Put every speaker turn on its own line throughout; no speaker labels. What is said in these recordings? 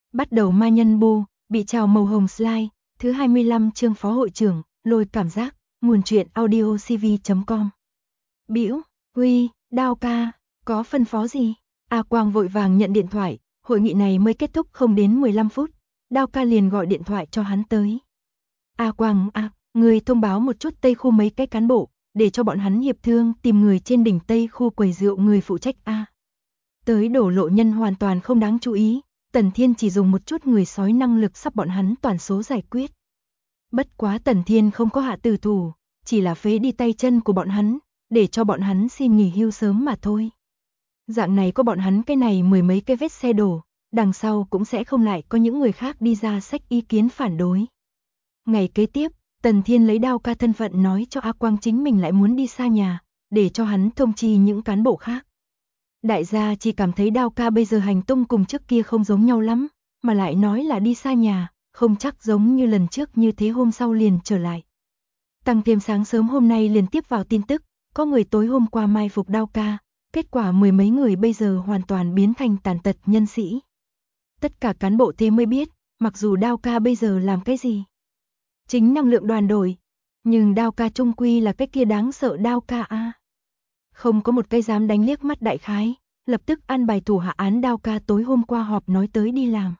Bắt đầu ma nhân bu, bị trào màu hồng slide, thứ 25 chương phó hội trưởng, lôi cảm giác, nguồn truyện audiocv.com. Bĩu, Huy, Đao ca, có phân phó gì? A Quang vội vàng nhận điện thoại, hội nghị này mới kết thúc không đến 15 phút, Đao ca liền gọi điện thoại cho hắn tới. A Quang người thông báo một chút Tây khu mấy cái cán bộ, để cho bọn hắn hiệp thương tìm người trên đỉnh Tây khu quầy rượu người phụ trách A. Tới đổ lộ nhân hoàn toàn không đáng chú ý, Tần Thiên chỉ dùng một chút người sói năng lực sắp bọn hắn toàn số giải quyết. Bất quá Tần Thiên không có hạ tử thủ, chỉ là phế đi tay chân của bọn hắn, để cho bọn hắn xin nghỉ hưu sớm mà thôi. Dạng này có bọn hắn cái này mười mấy cái vết xe đổ, đằng sau cũng sẽ không lại có những người khác đi ra xách ý kiến phản đối. Ngày kế tiếp, Tần Thiên lấy Đao ca thân phận nói cho A Quang chính mình lại muốn đi xa nhà, để cho hắn thông chi những cán bộ khác. Đại gia chỉ cảm thấy Đao ca bây giờ hành tung cùng trước kia không giống nhau lắm, mà lại nói là đi xa nhà, không chắc giống như lần trước như thế hôm sau liền trở lại. Tăng thêm sáng sớm hôm nay liền tiếp vào tin tức, có người tối hôm qua mai phục Đao ca, kết quả mười mấy người bây giờ hoàn toàn biến thành tàn tật nhân sĩ. Tất cả cán bộ thế mới biết, mặc dù Đao ca bây giờ làm cái gì, chính năng lượng đoàn đổi, nhưng Đao ca trung quy là cái kia đáng sợ Đao ca a. Không có một cái dám đánh liếc mắt đại khái, lập tức an bài thủ hạ án Đao ca tối hôm qua họp nói tới đi làm.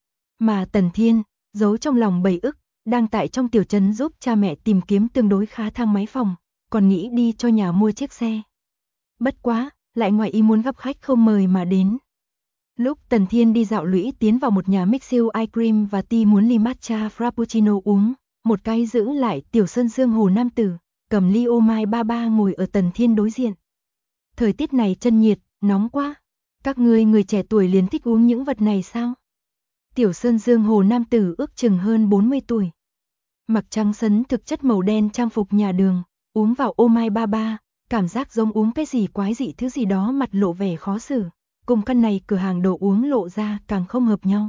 Mà Tần Thiên, giấu trong lòng bầy ức, đang tại trong tiểu trấn giúp cha mẹ tìm kiếm tương đối khá thang máy phòng, còn nghĩ đi cho nhà mua chiếc xe. Bất quá, lại ngoài ý muốn gặp khách không mời mà đến. Lúc Tần Thiên đi dạo lũy tiến vào một nhà Mixil Ice Cream và ti muốn ly matcha frappuccino uống, một cái giữ lại tiểu sơn dương hồ nam tử, cầm ly ô mai 33 ngồi ở Tần Thiên đối diện. Thời tiết này chân nhiệt, nóng quá. Các ngươi người trẻ tuổi liền thích uống những vật này sao? Tiểu sơn dương hồ nam tử ước chừng hơn 40 tuổi. Mặc trắng sấn thực chất màu đen trang phục nhà đường, uống vào ô mai 33, cảm giác giống uống cái gì quái dị thứ gì đó mặt lộ vẻ khó xử. Cùng căn này cửa hàng đồ uống lộ ra càng không hợp nhau.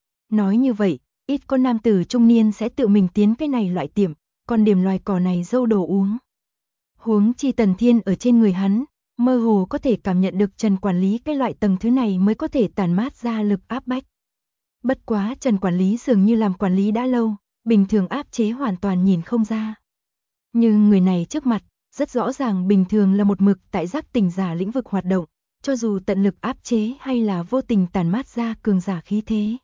Nói như vậy, ít có nam tử trung niên sẽ tự mình tiến cái này loại tiệm, còn điểm loài cỏ này dâu đồ uống. Huống chi Tần Thiên ở trên người hắn, mơ hồ có thể cảm nhận được Trần quản lý cái loại tầng thứ này mới có thể tản mát ra lực áp bách. Bất quá Trần quản lý dường như làm quản lý đã lâu, bình thường áp chế hoàn toàn nhìn không ra. Nhưng người này trước mặt, rất rõ ràng bình thường là một mực tại giác tỉnh giả lĩnh vực hoạt động, cho dù tận lực áp chế hay là vô tình tản mát ra cường giả khí thế.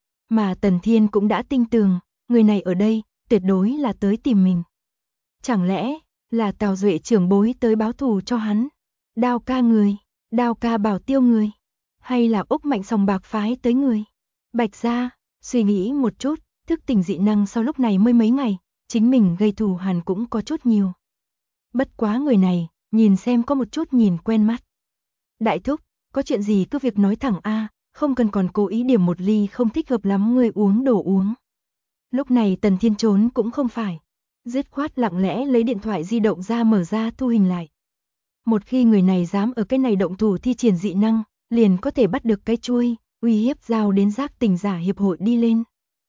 Mà Tần Thiên cũng đã tin tưởng, người này ở đây, tuyệt đối là tới tìm mình. Chẳng lẽ, là Tào Duệ trưởng bối tới báo thù cho hắn? Đao ca người, Đao ca bảo tiêu người, hay là Úc Mạnh sòng bạc phái tới người? Bạch gia, suy nghĩ một chút, thức tỉnh dị năng sau lúc này mới mấy ngày, chính mình gây thù hằn cũng có chút nhiều. Bất quá người này, nhìn xem có một chút nhìn quen mắt. Đại thúc, có chuyện gì cứ việc nói thẳng a, không cần còn cố ý điểm một ly không thích hợp lắm người uống đồ uống. Lúc này Tần Thiên trốn cũng không phải, dứt khoát lặng lẽ lấy điện thoại di động ra mở ra thu hình lại. Một khi người này dám ở cái này động thủ thi triển dị năng, liền có thể bắt được cái chuôi, uy hiếp giao đến giác tỉnh giả hiệp hội đi lên.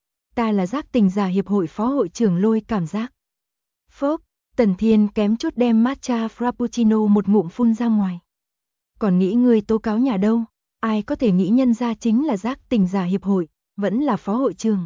Ta là giác tỉnh giả hiệp hội phó hội trưởng lôi cảm giác. Phốc, Tần Thiên kém chút đem matcha frappuccino một ngụm phun ra ngoài. Còn nghĩ người tố cáo nhà đâu, ai có thể nghĩ nhân ra chính là giác tỉnh giả hiệp hội, vẫn là phó hội trưởng.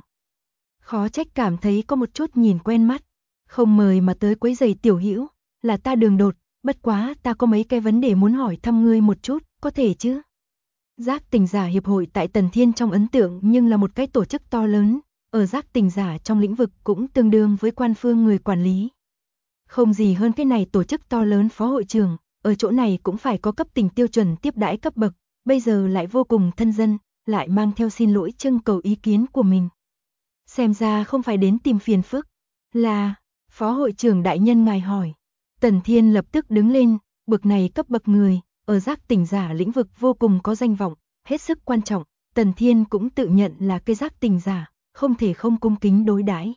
Khó trách cảm thấy có một chút nhìn quen mắt, không mời mà tới quấy rầy tiểu hữu, là ta đường đột, bất quá ta có mấy cái vấn đề muốn hỏi thăm ngươi một chút, có thể chứ? Giác tỉnh giả hiệp hội tại Tần Thiên trong ấn tượng nhưng là một cái tổ chức to lớn, ở giác tỉnh giả trong lĩnh vực cũng tương đương với quan phương người quản lý. Không gì hơn cái này tổ chức to lớn phó hội trưởng, ở chỗ này cũng phải có cấp tỉnh tiêu chuẩn tiếp đãi cấp bậc, bây giờ lại vô cùng thân dân, lại mang theo xin lỗi trưng cầu ý kiến của mình. Xem ra không phải đến tìm phiền phức, là, phó hội trưởng đại nhân ngài hỏi. Tần Thiên lập tức đứng lên, bậc này cấp bậc người, ở giác tỉnh giả lĩnh vực vô cùng có danh vọng, hết sức quan trọng, Tần Thiên cũng tự nhận là cái giác tỉnh giả, không thể không cung kính đối đãi.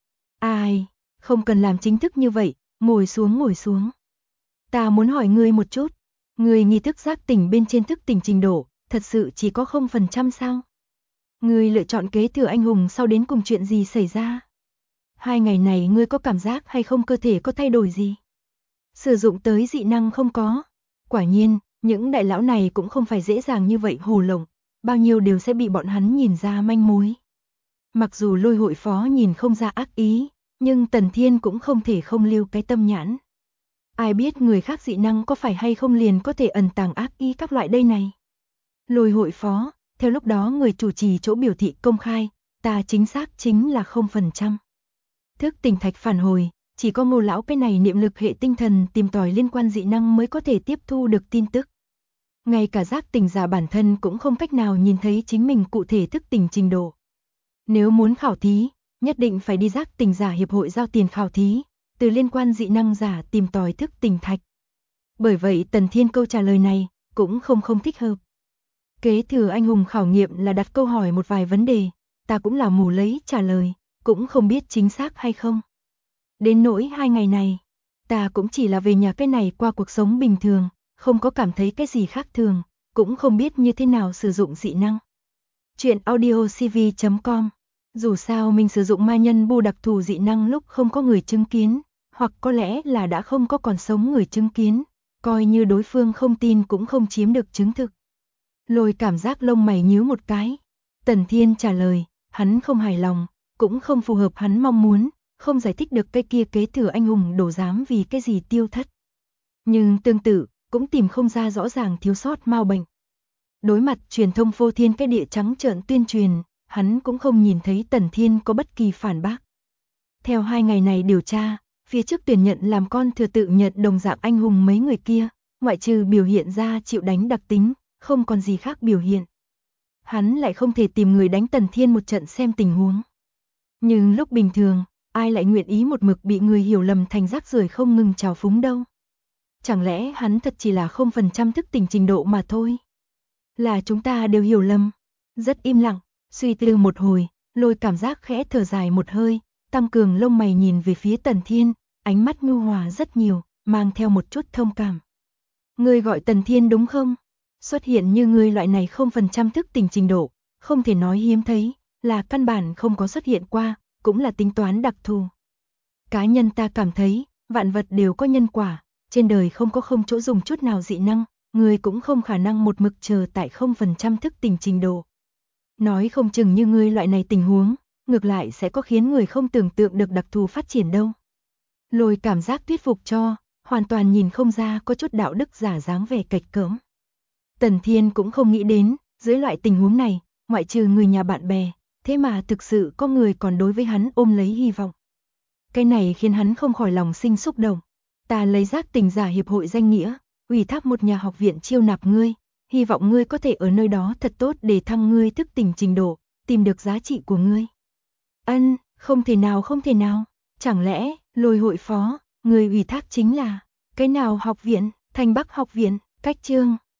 Ai, không cần làm chính thức như vậy, ngồi xuống ngồi xuống. Ta muốn hỏi ngươi một chút, ngươi nghi thức giác tỉnh bên trên thức tỉnh trình độ, thật sự chỉ có 0% sao? Ngươi lựa chọn kế thừa anh hùng sau đến cùng chuyện gì xảy ra? 2 ngày này ngươi có cảm giác hay không cơ thể có thay đổi gì? Sử dụng tới dị năng không có? Quả nhiên, những đại lão này cũng không phải dễ dàng như vậy hồ lộng, bao nhiêu đều sẽ bị bọn hắn nhìn ra manh mối. Mặc dù Lôi hội phó nhìn không ra ác ý, nhưng Tần Thiên cũng không thể không lưu cái tâm nhãn. Ai biết người khác dị năng có phải hay không liền có thể ẩn tàng ác ý các loại đây này. Lôi hội phó, theo lúc đó người chủ trì chỗ biểu thị công khai, ta chính xác chính là 0%. Thức tỉnh thạch phản hồi, chỉ có Ngô lão cái này niệm lực hệ tinh thần tìm tòi liên quan dị năng mới có thể tiếp thu được tin tức. Ngay cả giác tỉnh giả bản thân cũng không cách nào nhìn thấy chính mình cụ thể thức tỉnh trình độ. Nếu muốn khảo thí, nhất định phải đi giác tỉnh giả hiệp hội giao tiền khảo thí, từ liên quan dị năng giả tìm tòi thức tỉnh thạch. Bởi vậy Tần Thiên câu trả lời này cũng không thích hợp. Kế thừa anh hùng khảo nghiệm là đặt câu hỏi một vài vấn đề, ta cũng là mù lấy trả lời, cũng không biết chính xác hay không. Đến nỗi 2 ngày này, ta cũng chỉ là về nhà cái này qua cuộc sống bình thường, không có cảm thấy cái gì khác thường, cũng không biết như thế nào sử dụng dị năng. Chuyện audiocv.com. Dù sao mình sử dụng ma nhân bu đặc thù dị năng lúc không có người chứng kiến, hoặc có lẽ là đã không có còn sống người chứng kiến, coi như đối phương không tin cũng không chiếm được chứng thực. Lôi cảm giác lông mày nhíu một cái. Tần Thiên trả lời, hắn không hài lòng, cũng không phù hợp hắn mong muốn, không giải thích được cái kia kế thừa anh hùng đổ dám vì cái gì tiêu thất. Nhưng tương tự, cũng tìm không ra rõ ràng thiếu sót mau bệnh. Đối mặt truyền thông phô thiên cái địa trắng trợn tuyên truyền, hắn cũng không nhìn thấy Tần Thiên có bất kỳ phản bác. Theo 2 ngày này điều tra, phía trước tuyển nhận làm con thừa tự nhận đồng dạng anh hùng mấy người kia, ngoại trừ biểu hiện ra chịu đánh đặc tính, không còn gì khác biểu hiện. Hắn lại không thể tìm người đánh Tần Thiên một trận xem tình huống. Nhưng lúc bình thường, ai lại nguyện ý một mực bị người hiểu lầm thành rác rưởi không ngừng trào phúng đâu. Chẳng lẽ hắn thật chỉ là 0% thức tỉnh trình độ mà thôi? Là chúng ta đều hiểu lầm. Rất im lặng, suy tư một hồi, Lôi cảm giác khẽ thở dài một hơi, tăng cường lông mày nhìn về phía Tần Thiên, ánh mắt nhu hòa rất nhiều, mang theo một chút thông cảm. Ngươi gọi Tần Thiên đúng không? Xuất hiện như ngươi loại này 0% thức tỉnh trình độ, không thể nói hiếm thấy, là căn bản không có xuất hiện qua, cũng là tính toán đặc thù. Cá nhân ta cảm thấy, vạn vật đều có nhân quả, trên đời không có không chỗ dùng chút nào dị năng, ngươi cũng không khả năng một mực chờ tại 0% thức tỉnh trình độ. Nói không chừng như ngươi loại này tình huống, ngược lại sẽ có khiến người không tưởng tượng được đặc thù phát triển đâu. Lôi cảm giác thuyết phục cho, hoàn toàn nhìn không ra có chút đạo đức giả dáng vẻ kệch cỡm. Tần Thiên cũng không nghĩ đến, dưới loại tình huống này, ngoại trừ người nhà bạn bè, thế mà thực sự có người còn đối với hắn ôm lấy hy vọng. Cái này khiến hắn không khỏi lòng sinh xúc động. Ta lấy giác tỉnh giả hiệp hội danh nghĩa, ủy thác một nhà học viện chiêu nạp ngươi, hy vọng ngươi có thể ở nơi đó thật tốt để thăng ngươi thức tỉnh trình độ, tìm được giá trị của ngươi. Ân, không thể nào, chẳng lẽ, Lôi hội phó, người ủy thác chính là, cái nào học viện, Thành Bắc học viện, Cách Chương.